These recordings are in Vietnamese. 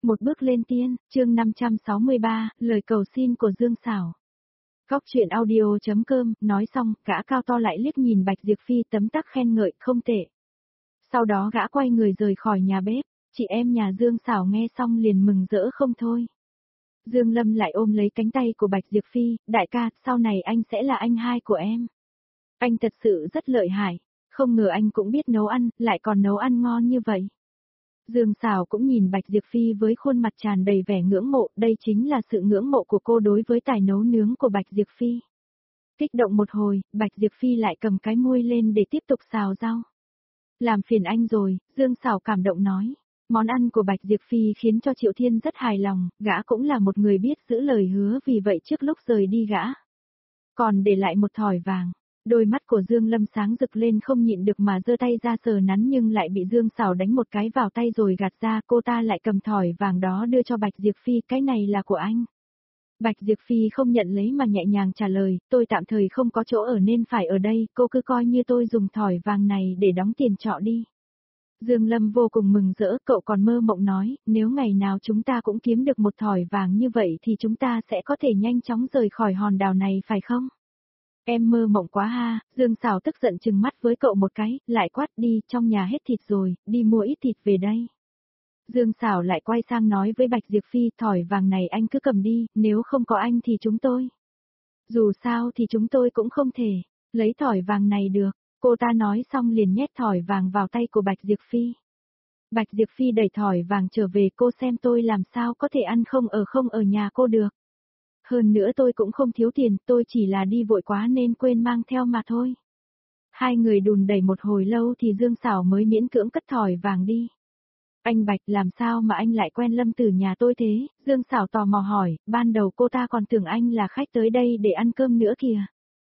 Một bước lên tiên, chương 563, lời cầu xin của Dương Sảo. Góc truyện audio.com, nói xong, gã cao to lại liếc nhìn Bạch Diệp Phi tấm tắc khen ngợi, không tệ. Sau đó gã quay người rời khỏi nhà bếp, chị em nhà Dương Sảo nghe xong liền mừng rỡ không thôi. Dương Lâm lại ôm lấy cánh tay của Bạch Diệp Phi, đại ca, sau này anh sẽ là anh hai của em. Anh thật sự rất lợi hại, không ngờ anh cũng biết nấu ăn, lại còn nấu ăn ngon như vậy. Dương Sảo cũng nhìn Bạch Diệp Phi với khuôn mặt tràn đầy vẻ ngưỡng mộ, đây chính là sự ngưỡng mộ của cô đối với tài nấu nướng của Bạch Diệp Phi. Kích động một hồi, Bạch Diệp Phi lại cầm cái muôi lên để tiếp tục xào rau. Làm phiền anh rồi, Dương Sảo cảm động nói. Món ăn của Bạch Diệp Phi khiến cho Triệu Thiên rất hài lòng, gã cũng là một người biết giữ lời hứa, vì vậy trước lúc rời đi gã còn để lại một thỏi vàng. Đôi mắt của Dương Lâm sáng rực lên, không nhịn được mà giơ tay ra sờ nắn, nhưng lại bị Dương Sảo đánh một cái vào tay rồi gạt ra. Cô ta lại cầm thỏi vàng đó đưa cho Bạch Diệp Phi, cái này là của anh. Bạch Diệp Phi không nhận lấy mà nhẹ nhàng trả lời, tôi tạm thời không có chỗ ở nên phải ở đây, cô cứ coi như tôi dùng thỏi vàng này để đóng tiền trọ đi. Dương Lâm vô cùng mừng rỡ, cậu còn mơ mộng nói, nếu ngày nào chúng ta cũng kiếm được một thỏi vàng như vậy thì chúng ta sẽ có thể nhanh chóng rời khỏi hòn đảo này phải không? Em mơ mộng quá ha. Dương Sảo tức giận trừng mắt với cậu một cái, lại quát, đi, trong nhà hết thịt rồi, đi mua ít thịt về đây. Dương Sảo lại quay sang nói với Bạch Diệp Phi, thỏi vàng này anh cứ cầm đi, nếu không có anh thì chúng tôi. Dù sao thì chúng tôi cũng không thể lấy thỏi vàng này được. Cô ta nói xong liền nhét thỏi vàng vào tay của Bạch Diệp Phi. Bạch Diệp Phi đẩy thỏi vàng trở về, cô xem tôi làm sao có thể ăn không ở nhà cô được. Hơn nữa tôi cũng không thiếu tiền, tôi chỉ là đi vội quá nên quên mang theo mà thôi. Hai người đùn đẩy một hồi lâu thì Dương Sảo mới miễn cưỡng cất thỏi vàng đi. Anh Bạch, làm sao mà anh lại quen Lâm Tử nhà tôi thế? Dương Sảo tò mò hỏi, ban đầu cô ta còn tưởng anh là khách tới đây để ăn cơm nữa kìa.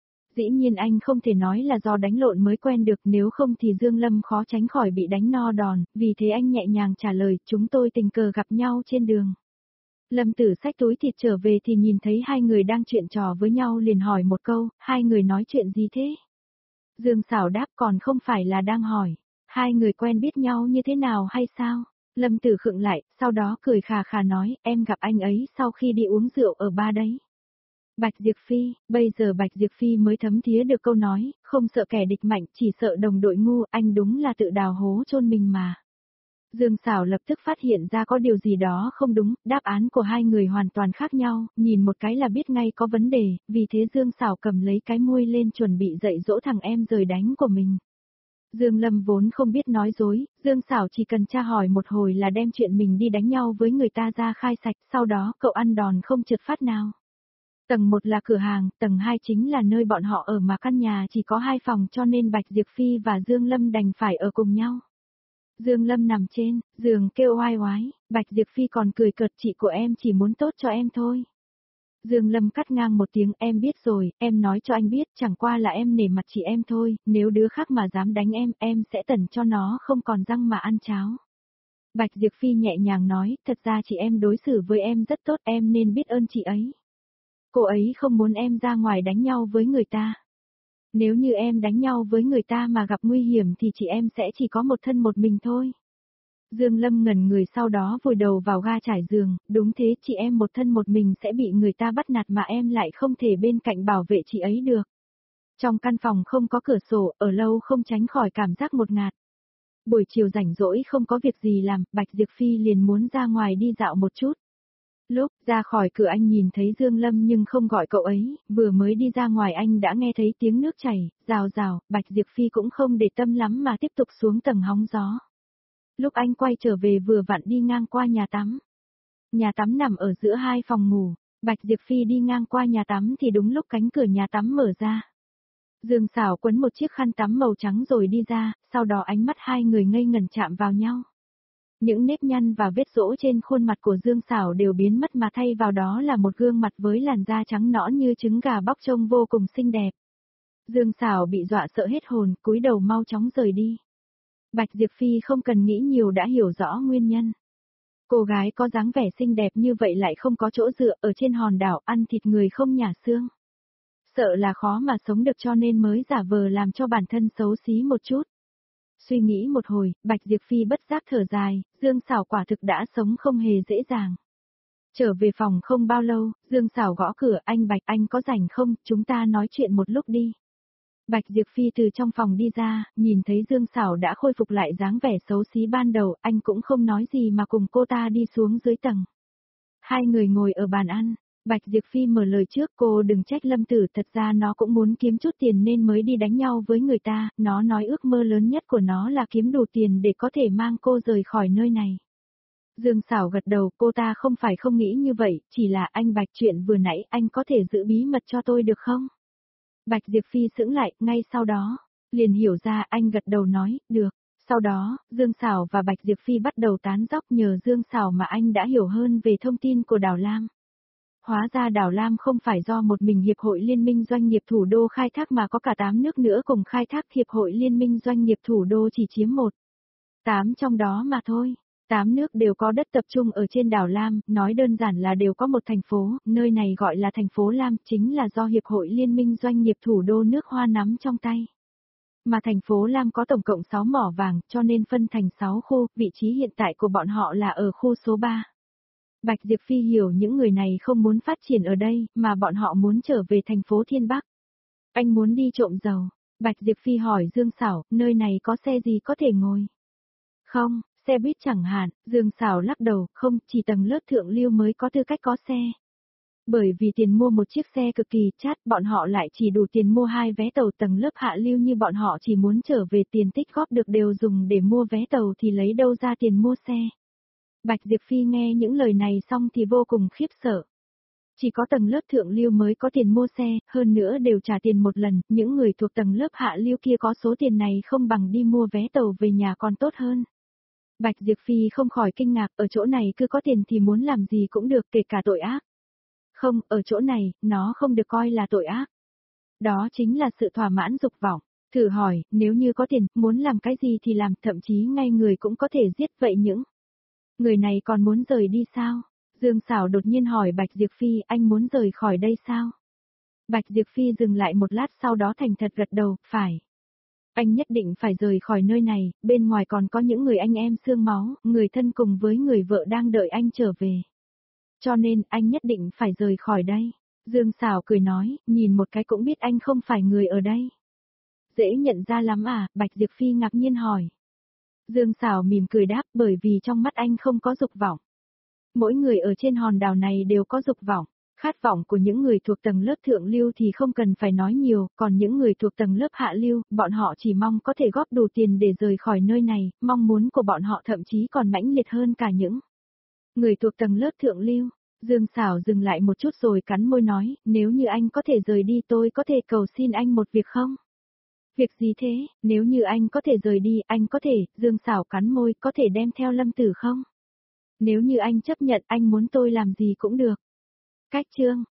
Dĩ nhiên anh không thể nói là do đánh lộn mới quen được, nếu không thì Dương Lâm khó tránh khỏi bị đánh no đòn, vì thế anh nhẹ nhàng trả lời, chúng tôi tình cờ gặp nhau trên đường. Lâm Tử xách túi thịt trở về thì nhìn thấy hai người đang chuyện trò với nhau, liền hỏi một câu, hai người nói chuyện gì thế? Dương Sảo đáp, còn không phải là đang hỏi, hai người quen biết nhau như thế nào hay sao? Lâm Tử khựng lại, sau đó cười khà khà nói, em gặp anh ấy sau khi đi uống rượu ở bar đấy. Bạch Diệp Phi, bây giờ Bạch Diệp Phi mới thấm thía được câu nói, không sợ kẻ địch mạnh, chỉ sợ đồng đội ngu, anh đúng là tự đào hố chôn mình mà. Dương Sảo lập tức phát hiện ra có điều gì đó không đúng, đáp án của hai người hoàn toàn khác nhau, nhìn một cái là biết ngay có vấn đề, vì thế Dương Sảo cầm lấy cái muôi lên chuẩn bị dạy dỗ thằng em rời đánh của mình. Dương Lâm vốn không biết nói dối, Dương Sảo chỉ cần tra hỏi một hồi là đem chuyện mình đi đánh nhau với người ta ra khai sạch, sau đó cậu ăn đòn không trượt phát nào. Tầng 1 là cửa hàng, tầng 2 chính là nơi bọn họ ở, mà căn nhà chỉ có 2 phòng cho nên Bạch Diệp Phi và Dương Lâm đành phải ở cùng nhau. Dương Lâm nằm trên giường kêu oai oái, Bạch Diệp Phi còn cười cợt, chị của em chỉ muốn tốt cho em thôi. Dương Lâm cắt ngang một tiếng, em biết rồi, em nói cho anh biết, chẳng qua là em nể mặt chị em thôi, nếu đứa khác mà dám đánh em sẽ tẩn cho nó không còn răng mà ăn cháo. Bạch Diệp Phi nhẹ nhàng nói, thật ra chị em đối xử với em rất tốt, em nên biết ơn chị ấy. Cô ấy không muốn em ra ngoài đánh nhau với người ta. Nếu như em đánh nhau với người ta mà gặp nguy hiểm thì chị em sẽ chỉ có một thân một mình thôi. Dương Lâm ngẩn người, sau đó vùi đầu vào ga trải giường, đúng thế, chị em một thân một mình sẽ bị người ta bắt nạt mà em lại không thể bên cạnh bảo vệ chị ấy được. Trong căn phòng không có cửa sổ, ở lâu không tránh khỏi cảm giác ngột ngạt. Buổi chiều rảnh rỗi không có việc gì làm, Bạch Diệp Phi liền muốn ra ngoài đi dạo một chút. Lúc ra khỏi cửa anh nhìn thấy Dương Lâm nhưng không gọi cậu ấy, vừa mới đi ra ngoài anh đã nghe thấy tiếng nước chảy, rào rào, Bạch Diệp Phi cũng không để tâm lắm mà tiếp tục xuống tầng hóng gió. Lúc anh quay trở về vừa vặn đi ngang qua nhà tắm. Nhà tắm nằm ở giữa hai phòng ngủ, Bạch Diệp Phi đi ngang qua nhà tắm thì đúng lúc cánh cửa nhà tắm mở ra. Dương Sảo quấn một chiếc khăn tắm màu trắng rồi đi ra, sau đó ánh mắt hai người ngây ngẩn chạm vào nhau. Những nếp nhăn và vết rỗ trên khuôn mặt của Dương Sảo đều biến mất mà thay vào đó là một gương mặt với làn da trắng nõn như trứng gà bóc trông vô cùng xinh đẹp. Dương Sảo bị dọa sợ hết hồn, cúi đầu mau chóng rời đi. Bạch Diệp Phi không cần nghĩ nhiều đã hiểu rõ nguyên nhân. Cô gái có dáng vẻ xinh đẹp như vậy lại không có chỗ dựa, ở trên hòn đảo ăn thịt người không nhả xương. Sợ là khó mà sống được cho nên mới giả vờ làm cho bản thân xấu xí một chút. Suy nghĩ một hồi, Bạch Diệp Phi bất giác thở dài, Dương Sảo quả thực đã sống không hề dễ dàng. Trở về phòng không bao lâu, Dương Sảo gõ cửa, anh Bạch, anh có rảnh không, chúng ta nói chuyện một lúc đi. Bạch Diệp Phi từ trong phòng đi ra, nhìn thấy Dương Sảo đã khôi phục lại dáng vẻ xấu xí ban đầu, anh cũng không nói gì mà cùng cô ta đi xuống dưới tầng. Hai người ngồi ở bàn ăn, Bạch Diệp Phi mở lời trước, cô đừng trách Lâm Tử, thật ra nó cũng muốn kiếm chút tiền nên mới đi đánh nhau với người ta, nó nói ước mơ lớn nhất của nó là kiếm đủ tiền để có thể mang cô rời khỏi nơi này. Dương Sảo gật đầu, cô ta không phải không nghĩ như vậy, chỉ là anh Bạch, chuyện vừa nãy anh có thể giữ bí mật cho tôi được không? Bạch Diệp Phi sững lại, ngay sau đó, liền hiểu ra, anh gật đầu nói, được. Sau đó, Dương Sảo và Bạch Diệp Phi bắt đầu tán dóc, nhờ Dương Sảo mà anh đã hiểu hơn về thông tin của Đào Lam. Hóa ra Đào Lam không phải do một mình Hiệp hội Liên minh Doanh nghiệp Thủ đô khai thác mà có cả 8 nước nữa cùng khai thác, Hiệp hội Liên minh Doanh nghiệp Thủ đô chỉ chiếm 8 trong đó mà thôi. 8 nước đều có đất tập trung ở trên đảo Lam, nói đơn giản là đều có một thành phố, nơi này gọi là thành phố Lam, chính là do Hiệp hội Liên minh Doanh nghiệp Thủ đô nước Hoa nắm trong tay. Mà thành phố Lam có tổng cộng 6 mỏ vàng, cho nên phân thành 6 khu, vị trí hiện tại của bọn họ là ở khu số 3. Bạch Diệp Phi hiểu những người này không muốn phát triển ở đây, mà bọn họ muốn trở về thành phố Thiên Bắc. Anh muốn đi trộm dầu. Bạch Diệp Phi hỏi Dương Sảo, nơi này có xe gì có thể ngồi? Không, xe buýt chẳng hạn, Dương Sảo lắc đầu, không, chỉ tầng lớp thượng lưu mới có tư cách có xe. Bởi vì tiền mua một chiếc xe cực kỳ chát, bọn họ lại chỉ đủ tiền mua 2 vé tàu tầng lớp hạ lưu, như bọn họ chỉ muốn trở về, tiền tích góp được đều dùng để mua vé tàu thì lấy đâu ra tiền mua xe. Bạch Diệp Phi nghe những lời này xong thì vô cùng khiếp sợ. Chỉ có tầng lớp thượng lưu mới có tiền mua xe, hơn nữa đều trả tiền một lần, những người thuộc tầng lớp hạ lưu kia có số tiền này không bằng đi mua vé tàu về nhà còn tốt hơn. Bạch Diệp Phi không khỏi kinh ngạc, ở chỗ này cứ có tiền thì muốn làm gì cũng được, kể cả tội ác. Không, ở chỗ này, nó không được coi là tội ác. Đó chính là sự thỏa mãn dục vọng. Thử hỏi, nếu như có tiền, muốn làm cái gì thì làm, thậm chí ngay người cũng có thể giết, vậy những người này còn muốn rời đi sao? Dương Sảo đột nhiên hỏi Bạch Diệp Phi, anh muốn rời khỏi đây sao? Bạch Diệp Phi dừng lại một lát sau đó thành thật gật đầu, phải. Anh nhất định phải rời khỏi nơi này, bên ngoài còn có những người anh em xương máu, người thân cùng với người vợ đang đợi anh trở về. Cho nên, anh nhất định phải rời khỏi đây. Dương Sảo cười nói, nhìn một cái cũng biết anh không phải người ở đây. Dễ nhận ra lắm à, Bạch Diệp Phi ngạc nhiên hỏi. Dương Sảo mỉm cười đáp, bởi vì trong mắt anh không có dục vọng. Mỗi người ở trên hòn đảo này đều có dục vọng. Khát vọng của những người thuộc tầng lớp thượng lưu thì không cần phải nói nhiều, còn những người thuộc tầng lớp hạ lưu, bọn họ chỉ mong có thể góp đủ tiền để rời khỏi nơi này, mong muốn của bọn họ thậm chí còn mãnh liệt hơn cả những người thuộc tầng lớp thượng lưu. Dương Sảo dừng lại một chút rồi cắn môi nói, nếu như anh có thể rời đi tôi có thể cầu xin anh một việc không? Việc gì thế, nếu như anh có thể rời đi, anh có thể, Dương Sảo cắn môi, có thể đem theo Lâm Tử không? Nếu như anh chấp nhận, anh muốn tôi làm gì cũng được. Cách chương